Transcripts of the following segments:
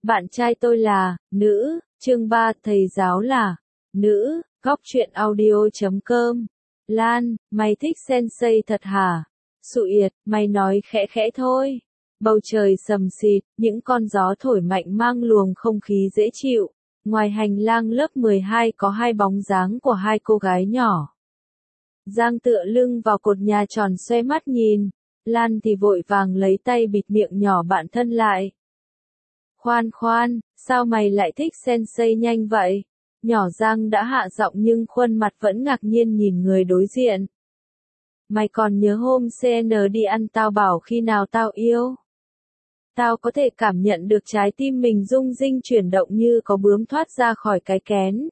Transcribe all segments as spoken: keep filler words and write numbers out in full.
Bạn trai tôi là, nữ, chương ba, thầy giáo là, nữ, góc truyện audio chấm com. Lan, mày thích sensei thật hả? Sụ Yệt, mày nói khẽ khẽ thôi. Bầu trời sầm xịt, những con gió thổi mạnh mang luồng không khí dễ chịu. Ngoài hành lang lớp mười hai có hai bóng dáng của hai cô gái nhỏ. Giang tựa lưng vào cột nhà tròn xoe mắt nhìn. Lan thì vội vàng lấy tay bịt miệng nhỏ bạn thân lại. Khoan khoan, sao mày lại thích sensei nhanh vậy? Nhỏ Giang đã hạ giọng nhưng khuôn mặt vẫn ngạc nhiên nhìn người đối diện. Mày còn nhớ hôm xê en đi ăn tao bảo khi nào tao yêu? Tao có thể cảm nhận được trái tim mình rung rinh chuyển động như có bướm thoát ra khỏi cái kén.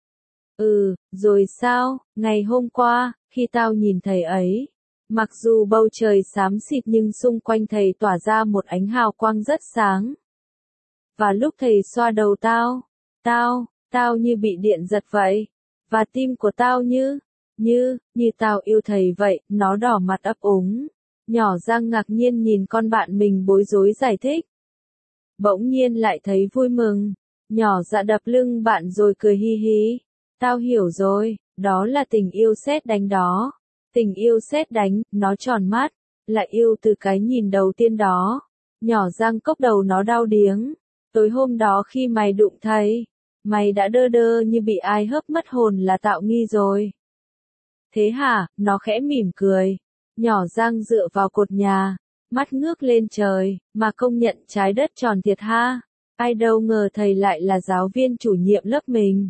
Ừ, rồi sao, ngày hôm qua, khi tao nhìn thầy ấy, mặc dù bầu trời xám xịt nhưng xung quanh thầy tỏa ra một ánh hào quang rất sáng. Và lúc thầy xoa đầu tao, tao, tao như bị điện giật vậy. Và tim của tao như, như, như tao yêu thầy vậy, nó đỏ mặt ấp úng. Nhỏ Giang ngạc nhiên nhìn con bạn mình bối rối giải thích. Bỗng nhiên lại thấy vui mừng. Nhỏ Dạ đập lưng bạn rồi cười hi hi. Tao hiểu rồi, đó là tình yêu sét đánh đó. Tình yêu sét đánh, nó tròn mắt, là yêu từ cái nhìn đầu tiên đó. Nhỏ Giang cốc đầu nó đau điếng. Tối hôm đó khi mày đụng thầy, mày đã đơ đơ như bị ai hớp mất hồn là tạo nghi rồi. Thế hả, nó khẽ mỉm cười. Nhỏ Giang dựa vào cột nhà, mắt ngước lên trời, mà công nhận trái đất tròn thiệt ha. Ai đâu ngờ thầy lại là giáo viên chủ nhiệm lớp mình.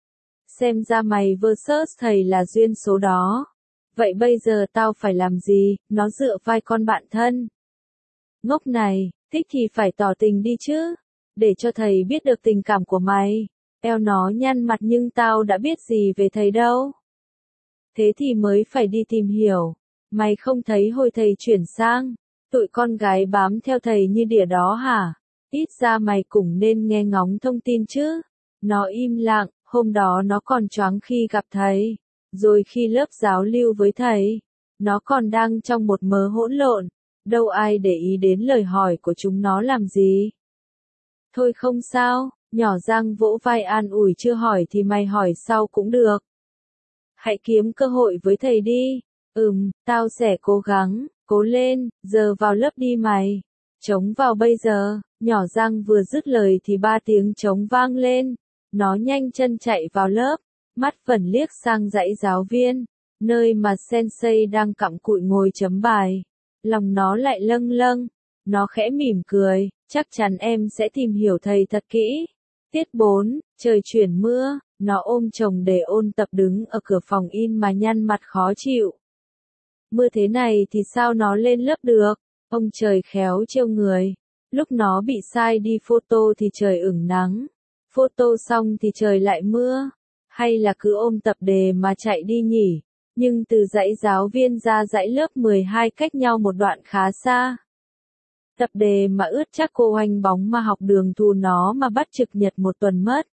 Xem ra mày versus thầy là duyên số đó. Vậy bây giờ tao phải làm gì? Nó dựa vai con bạn thân. Ngốc này, thích thì phải tỏ tình đi chứ. Để cho thầy biết được tình cảm của mày. Eo nó nhăn mặt nhưng tao đã biết gì về thầy đâu. Thế thì mới phải đi tìm hiểu. Mày không thấy hồi thầy chuyển sang, tụi con gái bám theo thầy như đỉa đó hả? Ít ra mày cũng nên nghe ngóng thông tin chứ. Nó im lặng, hôm đó nó còn choáng khi gặp thầy. Rồi khi lớp giáo lưu với thầy, nó còn đang trong một mớ hỗn lộn. Đâu ai để ý đến lời hỏi của chúng nó làm gì. Thôi không sao, nhỏ Giang vỗ vai an ủi chưa hỏi thì mày hỏi sau cũng được. Hãy kiếm cơ hội với thầy đi. Ừm, tao sẽ cố gắng, cố lên, giờ vào lớp đi mày. Trống vào bây giờ, nhỏ Giang vừa dứt lời thì ba tiếng trống vang lên. Nó nhanh chân chạy vào lớp, mắt vẫn liếc sang dãy giáo viên, nơi mà sensei đang cặm cụi ngồi chấm bài. Lòng nó lại lâng lâng, nó khẽ mỉm cười, chắc chắn em sẽ tìm hiểu thầy thật kỹ. Tiết bốn, trời chuyển mưa, nó ôm chồng để ôn tập đứng ở cửa phòng in mà nhăn mặt khó chịu. Mưa thế này thì sao nó lên lớp được, ông trời khéo trêu người. Lúc nó bị sai đi photo thì trời ửng nắng, photo xong thì trời lại mưa. Hay là cứ ôm tập đề mà chạy đi nhỉ, nhưng từ dãy giáo viên ra dãy lớp mười hai cách nhau một đoạn khá xa. Tập đề mà ướt chắc cô oanh bóng mà học đường thù nó mà bắt trực nhật một tuần mất.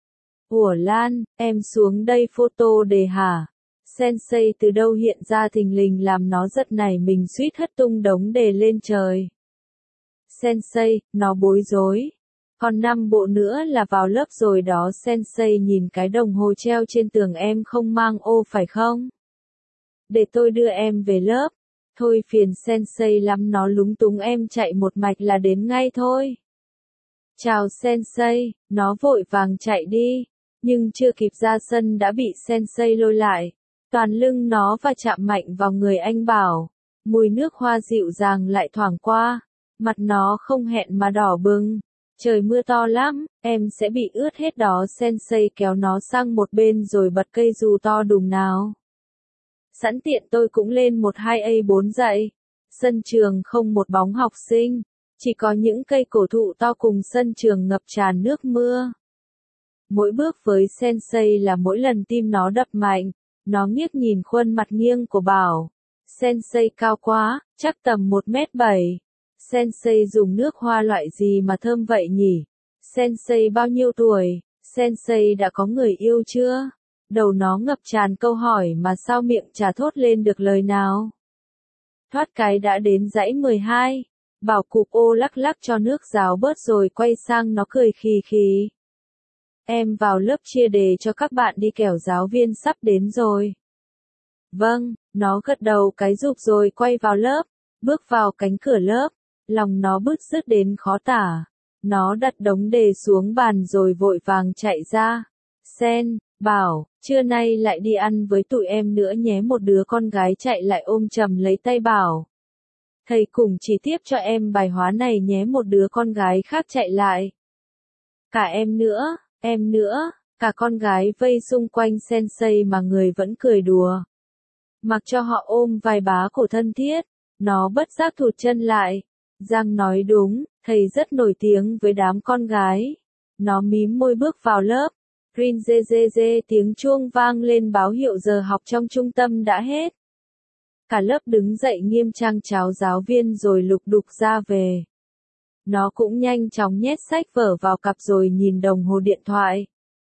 Ủa Lan, em xuống đây photo đề hả? Sensei từ đâu hiện ra thình lình làm nó giật nảy mình suýt hất tung đống đề lên trời. Sensei, nó bối rối. Còn năm bộ nữa là vào lớp rồi đó. Sensei nhìn cái đồng hồ treo trên tường, em không mang ô phải không? Để tôi đưa em về lớp. Thôi phiền Sensei lắm, nó lúng túng, em chạy một mạch là đến ngay thôi. Chào Sensei, nó vội vàng chạy đi, nhưng chưa kịp ra sân đã bị Sensei lôi lại. Toàn lưng nó và chạm mạnh vào người anh Bảo. Mùi nước hoa dịu dàng lại thoảng qua, mặt nó không hẹn mà đỏ bừng. Trời mưa to lắm, em sẽ bị ướt hết đó. Sensei kéo nó sang một bên rồi bật cây dù to đùng nào. Sẵn tiện tôi cũng lên một hai A bốn dạy. Sân trường không một bóng học sinh, chỉ có những cây cổ thụ to cùng sân trường ngập tràn nước mưa. Mỗi bước với Sensei là mỗi lần tim nó đập mạnh. Nó nghiêng nhìn khuôn mặt nghiêng của Bảo. Sensei cao quá, chắc tầm một mét bảy. Sensei dùng nước hoa loại gì mà thơm vậy nhỉ? Sensei bao nhiêu tuổi? Sensei đã có người yêu chưa? Đầu nó ngập tràn câu hỏi mà sao miệng chả thốt lên được lời nào. Thoát cái đã đến dãy mười hai. Bảo cục ô lắc lắc cho nước ráo bớt rồi quay sang nó cười khì khì. Em vào lớp chia đề cho các bạn đi kẻo giáo viên sắp đến rồi. Vâng, nó gật đầu cái rụp rồi quay vào lớp, bước vào cánh cửa lớp, lòng nó bứt rứt đến khó tả. Nó đặt đống đề xuống bàn rồi vội vàng chạy ra. Sen, Bảo, trưa nay lại đi ăn với tụi em nữa nhé. Một đứa con gái chạy lại ôm chầm lấy tay Bảo. Thầy cùng chỉ tiếp cho em bài hóa này nhé. Một đứa con gái khác chạy lại. Cả em nữa, em nữa, cả con gái vây xung quanh Sensei mà người vẫn cười đùa. Mặc cho họ ôm vài bá cổ thân thiết, nó bất giác thụt chân lại. Giang nói đúng, thầy rất nổi tiếng với đám con gái. Nó mím môi bước vào lớp. Rin dê dê dê tiếng chuông vang lên báo hiệu giờ học trong trung tâm đã hết. Cả lớp đứng dậy nghiêm trang chào giáo viên rồi lục đục ra về. Nó cũng nhanh chóng nhét sách vở vào cặp rồi nhìn đồng hồ điện thoại.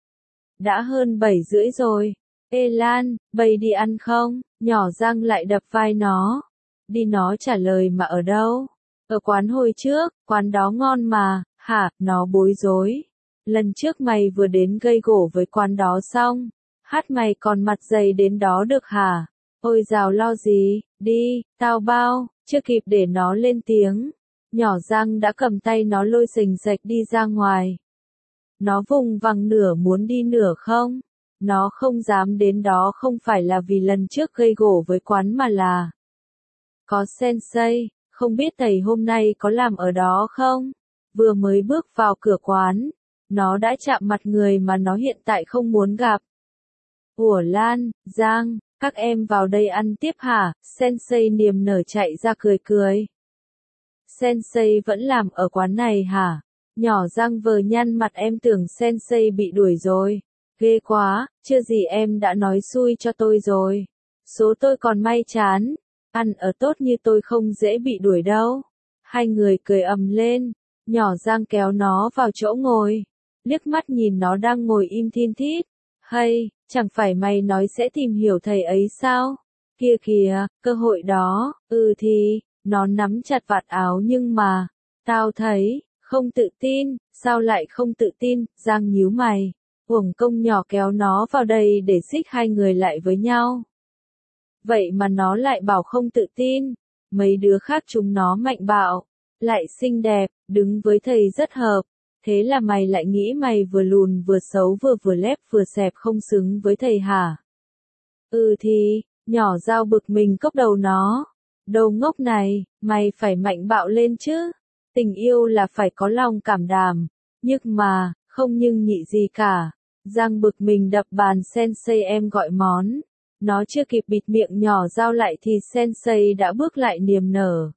Đã hơn bảy rưỡi rồi. Ê Lan, bây đi ăn không? Nhỏ Giang lại đập vai nó. Đi, nó trả lời, mà ở đâu? Ở quán hồi trước, quán đó ngon mà. Hả? Nó bối rối. Lần trước mày vừa đến gây gổ với quán đó xong. Hát mày còn mặt dày đến đó được hả? Ôi dào lo gì? Đi, tao bao. Chưa kịp để nó lên tiếng. Nhỏ Giang đã cầm tay nó lôi xình xạch đi ra ngoài. Nó vùng vằng nửa muốn đi nửa không. Nó không dám đến đó không phải là vì lần trước gây gổ với quán mà là có Sensei, không biết thầy hôm nay có làm ở đó không? Vừa mới bước vào cửa quán, nó đã chạm mặt người mà nó hiện tại không muốn gặp. Ủa Lan, Giang, các em vào đây ăn tiếp hả? Sensei niềm nở chạy ra cười cười. Sensei vẫn làm ở quán này hả? Nhỏ Giang vờ nhăn mặt, em tưởng Sensei bị đuổi rồi. Ghê quá, chưa gì em đã nói xui cho tôi rồi. Số tôi còn may chán, ăn ở tốt như tôi không dễ bị đuổi đâu. Hai người cười ầm lên, nhỏ Giang kéo nó vào chỗ ngồi, liếc mắt nhìn nó đang ngồi im thin thít. Hay, chẳng phải mày nói sẽ tìm hiểu thầy ấy sao? Kia kìa, cơ hội đó, ừ thì, nó nắm chặt vạt áo nhưng mà, tao thấy, không tự tin, sao lại không tự tin, Giang nhíu mày. Uổng công nhỏ kéo nó vào đây để xích hai người lại với nhau. Vậy mà nó lại bảo không tự tin. Mấy đứa khác chúng nó mạnh bạo, lại xinh đẹp, đứng với thầy rất hợp. Thế là mày lại nghĩ mày vừa lùn vừa xấu vừa vừa lép vừa xẹp không xứng với thầy hả? Ừ thì, nhỏ Dao bực mình cốc đầu nó. Đồ ngốc này, mày phải mạnh bạo lên chứ. Tình yêu là phải có lòng cảm đảm. Nhưng mà, không nhưng nhị gì cả. Giang bực mình đập bàn. Sensei em gọi món. Nó chưa kịp bịt miệng nhỏ Dao lại thì Sensei đã bước lại niềm nở.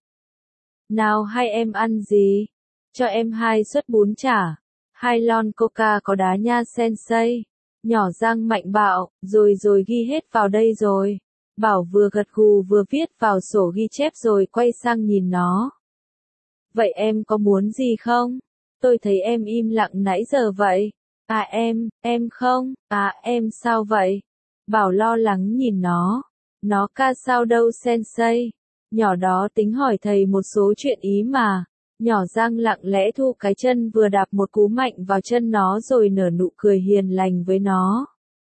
Nào hai em ăn gì? Cho em hai suất bún chả. Hai lon coca có đá nha Sensei. Nhỏ Giang mạnh bạo, rồi rồi ghi hết vào đây rồi. Bảo vừa gật gù vừa viết vào sổ ghi chép rồi quay sang nhìn nó. Vậy em có muốn gì không? Tôi thấy em im lặng nãy giờ vậy. À em, em không, à em sao vậy? Bảo lo lắng nhìn nó. Nó ca sao đâu Sensei. Nhỏ đó tính hỏi thầy một số chuyện ý mà. Nhỏ Giang lặng lẽ thu cái chân vừa đạp một cú mạnh vào chân nó rồi nở nụ cười hiền lành với nó.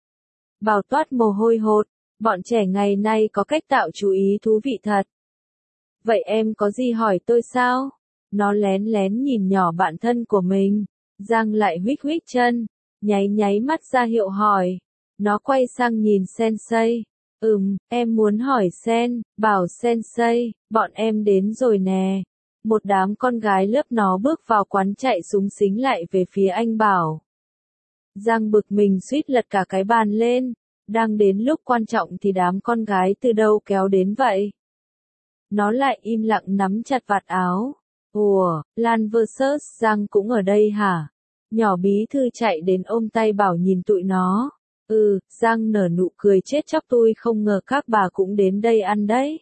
Bảo toát mồ hôi hột. Bọn trẻ ngày nay có cách tạo chú ý thú vị thật. Vậy em có gì hỏi tôi sao? Nó lén lén nhìn nhỏ bạn thân của mình. Giang lại huých huých chân, nháy nháy mắt ra hiệu hỏi. Nó quay sang nhìn Sensei. Ừm, em muốn hỏi Sen, bảo Sensei, bọn em đến rồi nè. Một đám con gái lớp nó bước vào quán chạy súng xính lại về phía anh Bảo. Giang bực mình suýt lật cả cái bàn lên. Đang đến lúc quan trọng thì đám con gái từ đâu kéo đến vậy? Nó lại im lặng nắm chặt vạt áo. Ủa, Lan versus Giang cũng ở đây hả? Nhỏ bí thư chạy đến ôm tay Bảo nhìn tụi nó. Ừ, Giang nở nụ cười chết chóc, tôi không ngờ các bà cũng đến đây ăn đấy.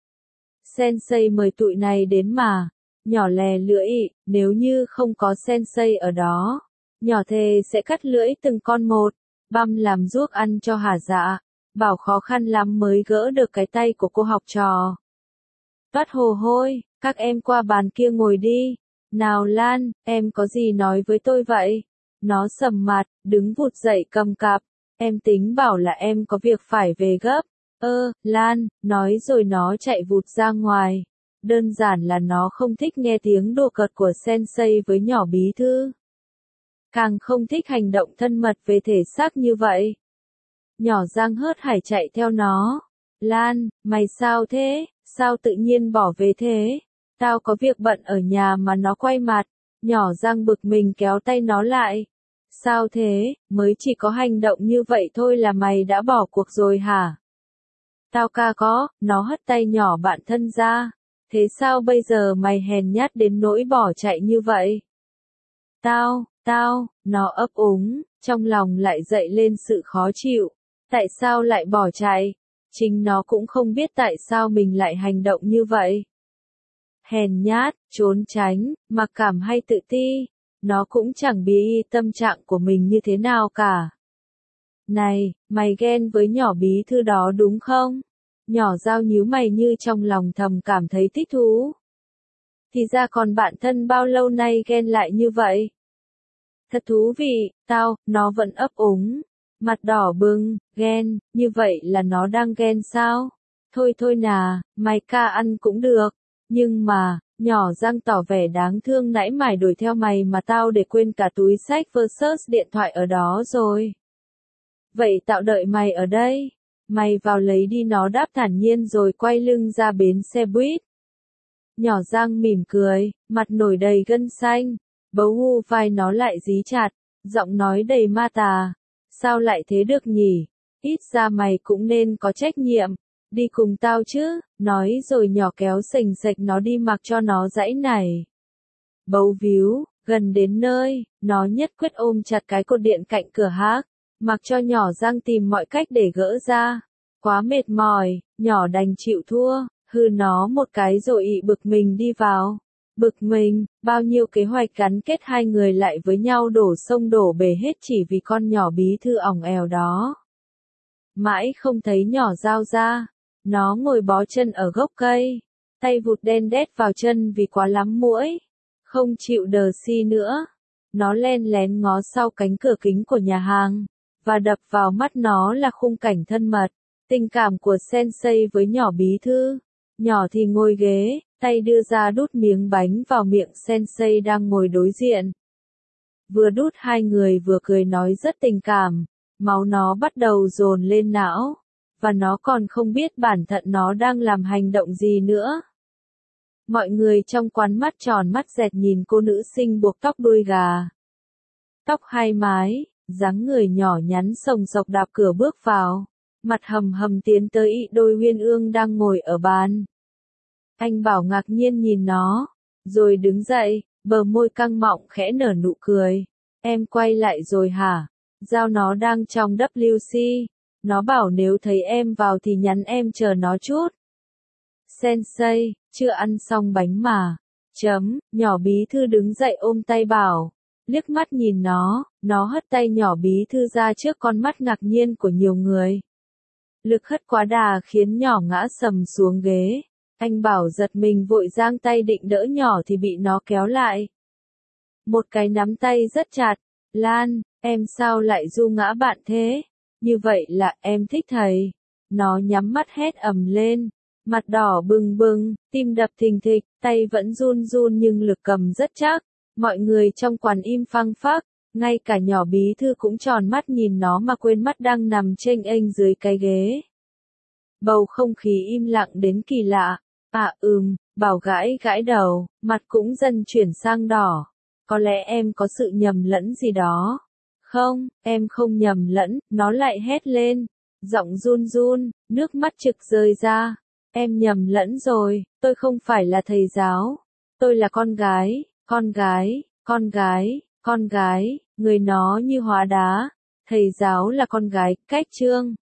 Sensei mời tụi này đến mà. Nhỏ lè lưỡi, nếu như không có Sensei ở đó, nhỏ thề sẽ cắt lưỡi từng con một, băm làm ruốc ăn cho hả dạ. Bảo khó khăn lắm mới gỡ được cái tay của cô học trò. toát hồ hôi, các em qua bàn kia ngồi đi. Nào Lan, em có gì nói với tôi vậy? Nó sầm mặt, đứng vụt dậy cầm cặp. Em tính bảo là em có việc phải về gấp. Ơ, Lan, nói rồi nó chạy vụt ra ngoài. Đơn giản là nó không thích nghe tiếng đùa cợt của sensei với nhỏ bí thư. Càng không thích hành động thân mật về thể xác như vậy. Nhỏ Giang hớt hải chạy theo nó. Lan, mày sao thế? Sao tự nhiên bỏ về thế? Tao có việc bận ở nhà mà. Nó quay mặt. Nhỏ Giang bực mình kéo tay nó lại. Sao thế, mới chỉ có hành động như vậy thôi là mày đã bỏ cuộc rồi hả? Tao ca có, nó hất tay nhỏ bạn thân ra. Thế sao bây giờ mày hèn nhát đến nỗi bỏ chạy như vậy? Tao, tao, nó ấp úng, trong lòng lại dậy lên sự khó chịu. Tại sao lại bỏ chạy? Chính nó cũng không biết tại sao mình lại hành động như vậy. Hèn nhát, trốn tránh, mặc cảm hay tự ti, nó cũng chẳng biết tâm trạng của mình như thế nào cả. Này, mày ghen với nhỏ bí thư đó đúng không? Nhỏ Giao nhíu mày như trong lòng thầm cảm thấy thích thú. Thì ra còn bạn thân bao lâu nay ghen lại như vậy? Thật thú vị, tao, nó vẫn ấp úng. Mặt đỏ bừng, ghen, như vậy là nó đang ghen sao? Thôi thôi nà, mày ca ăn cũng được. Nhưng mà, nhỏ Giang tỏ vẻ đáng thương nãy mải đuổi theo mày mà tao để quên cả túi sách versus điện thoại ở đó rồi. Vậy tao đợi mày ở đây. Mày vào lấy đi, nó đáp thản nhiên rồi quay lưng ra bến xe buýt. Nhỏ Giang mỉm cười, mặt nổi đầy gân xanh, bấu hu vai nó lại dí chặt, giọng nói đầy ma tà. Sao lại thế được nhỉ? Ít ra mày cũng nên có trách nhiệm. Đi cùng tao chứ, nói rồi nhỏ kéo sành sạch nó đi mặc cho nó dãy này. Bấu víu, gần đến nơi, nó nhất quyết ôm chặt cái cột điện cạnh cửa hát, mặc cho nhỏ Giang tìm mọi cách để gỡ ra. Quá mệt mỏi, nhỏ đành chịu thua, hư nó một cái rồi ị bực mình đi vào. Bực mình, bao nhiêu kế hoạch gắn kết hai người lại với nhau đổ sông đổ bể hết chỉ vì con nhỏ bí thư ỏng ẻo đó. Mãi không thấy nhỏ Giao ra, nó ngồi bó chân ở gốc cây, tay vụt đen đét vào chân vì quá lắm muỗi, không chịu đờ si nữa. Nó len lén ngó sau cánh cửa kính của nhà hàng, và đập vào mắt nó là khung cảnh thân mật, tình cảm của sensei với nhỏ bí thư. Nhỏ thì ngồi ghế, tay đưa ra đút miếng bánh vào miệng sensei đang ngồi đối diện. Vừa đút hai người vừa cười nói rất tình cảm, máu nó bắt đầu dồn lên não, và nó còn không biết bản thân nó đang làm hành động gì nữa. Mọi người trong quán mắt tròn mắt dẹt nhìn cô nữ sinh buộc tóc đuôi gà. Tóc hai mái, dáng người nhỏ nhắn sồng sộc đạp cửa bước vào, mặt hầm hầm tiến tới ị đôi Uyên Ương đang ngồi ở bàn. Anh Bảo ngạc nhiên nhìn nó, rồi đứng dậy, bờ môi căng mọng khẽ nở nụ cười. Em quay lại rồi hả? Giao nó đang trong W C. Nó bảo nếu thấy em vào thì nhắn em chờ nó chút. Sensei, chưa ăn xong bánh mà. Chấm, nhỏ bí thư đứng dậy ôm tay Bảo. Liếc mắt nhìn nó, nó hất tay nhỏ bí thư ra trước con mắt ngạc nhiên của nhiều người. Lực hất quá đà khiến nhỏ ngã sầm xuống ghế. Anh Bảo giật mình vội giang tay định đỡ nhỏ thì bị nó kéo lại. Một cái nắm tay rất chặt. Lan, em sao lại du ngã bạn thế? Như vậy là em thích thầy. Nó nhắm mắt hét ầm lên. Mặt đỏ bừng bừng, tim đập thình thịch, tay vẫn run run nhưng lực cầm rất chắc. Mọi người trong quán im phăng phắc, ngay cả nhỏ bí thư cũng tròn mắt nhìn nó mà quên mắt đang nằm chênh ênh dưới cái ghế. Bầu không khí im lặng đến kỳ lạ. À ừm, Bảo gãi gãi đầu, mặt cũng dần chuyển sang đỏ. Có lẽ em có sự nhầm lẫn gì đó. Không, em không nhầm lẫn, nó lại hét lên. Giọng run run, nước mắt trực rơi ra. Em nhầm lẫn rồi, tôi không phải là thầy giáo. Tôi là con gái, con gái, con gái, con gái, người nó như hóa đá. Thầy giáo là con gái, cách chương.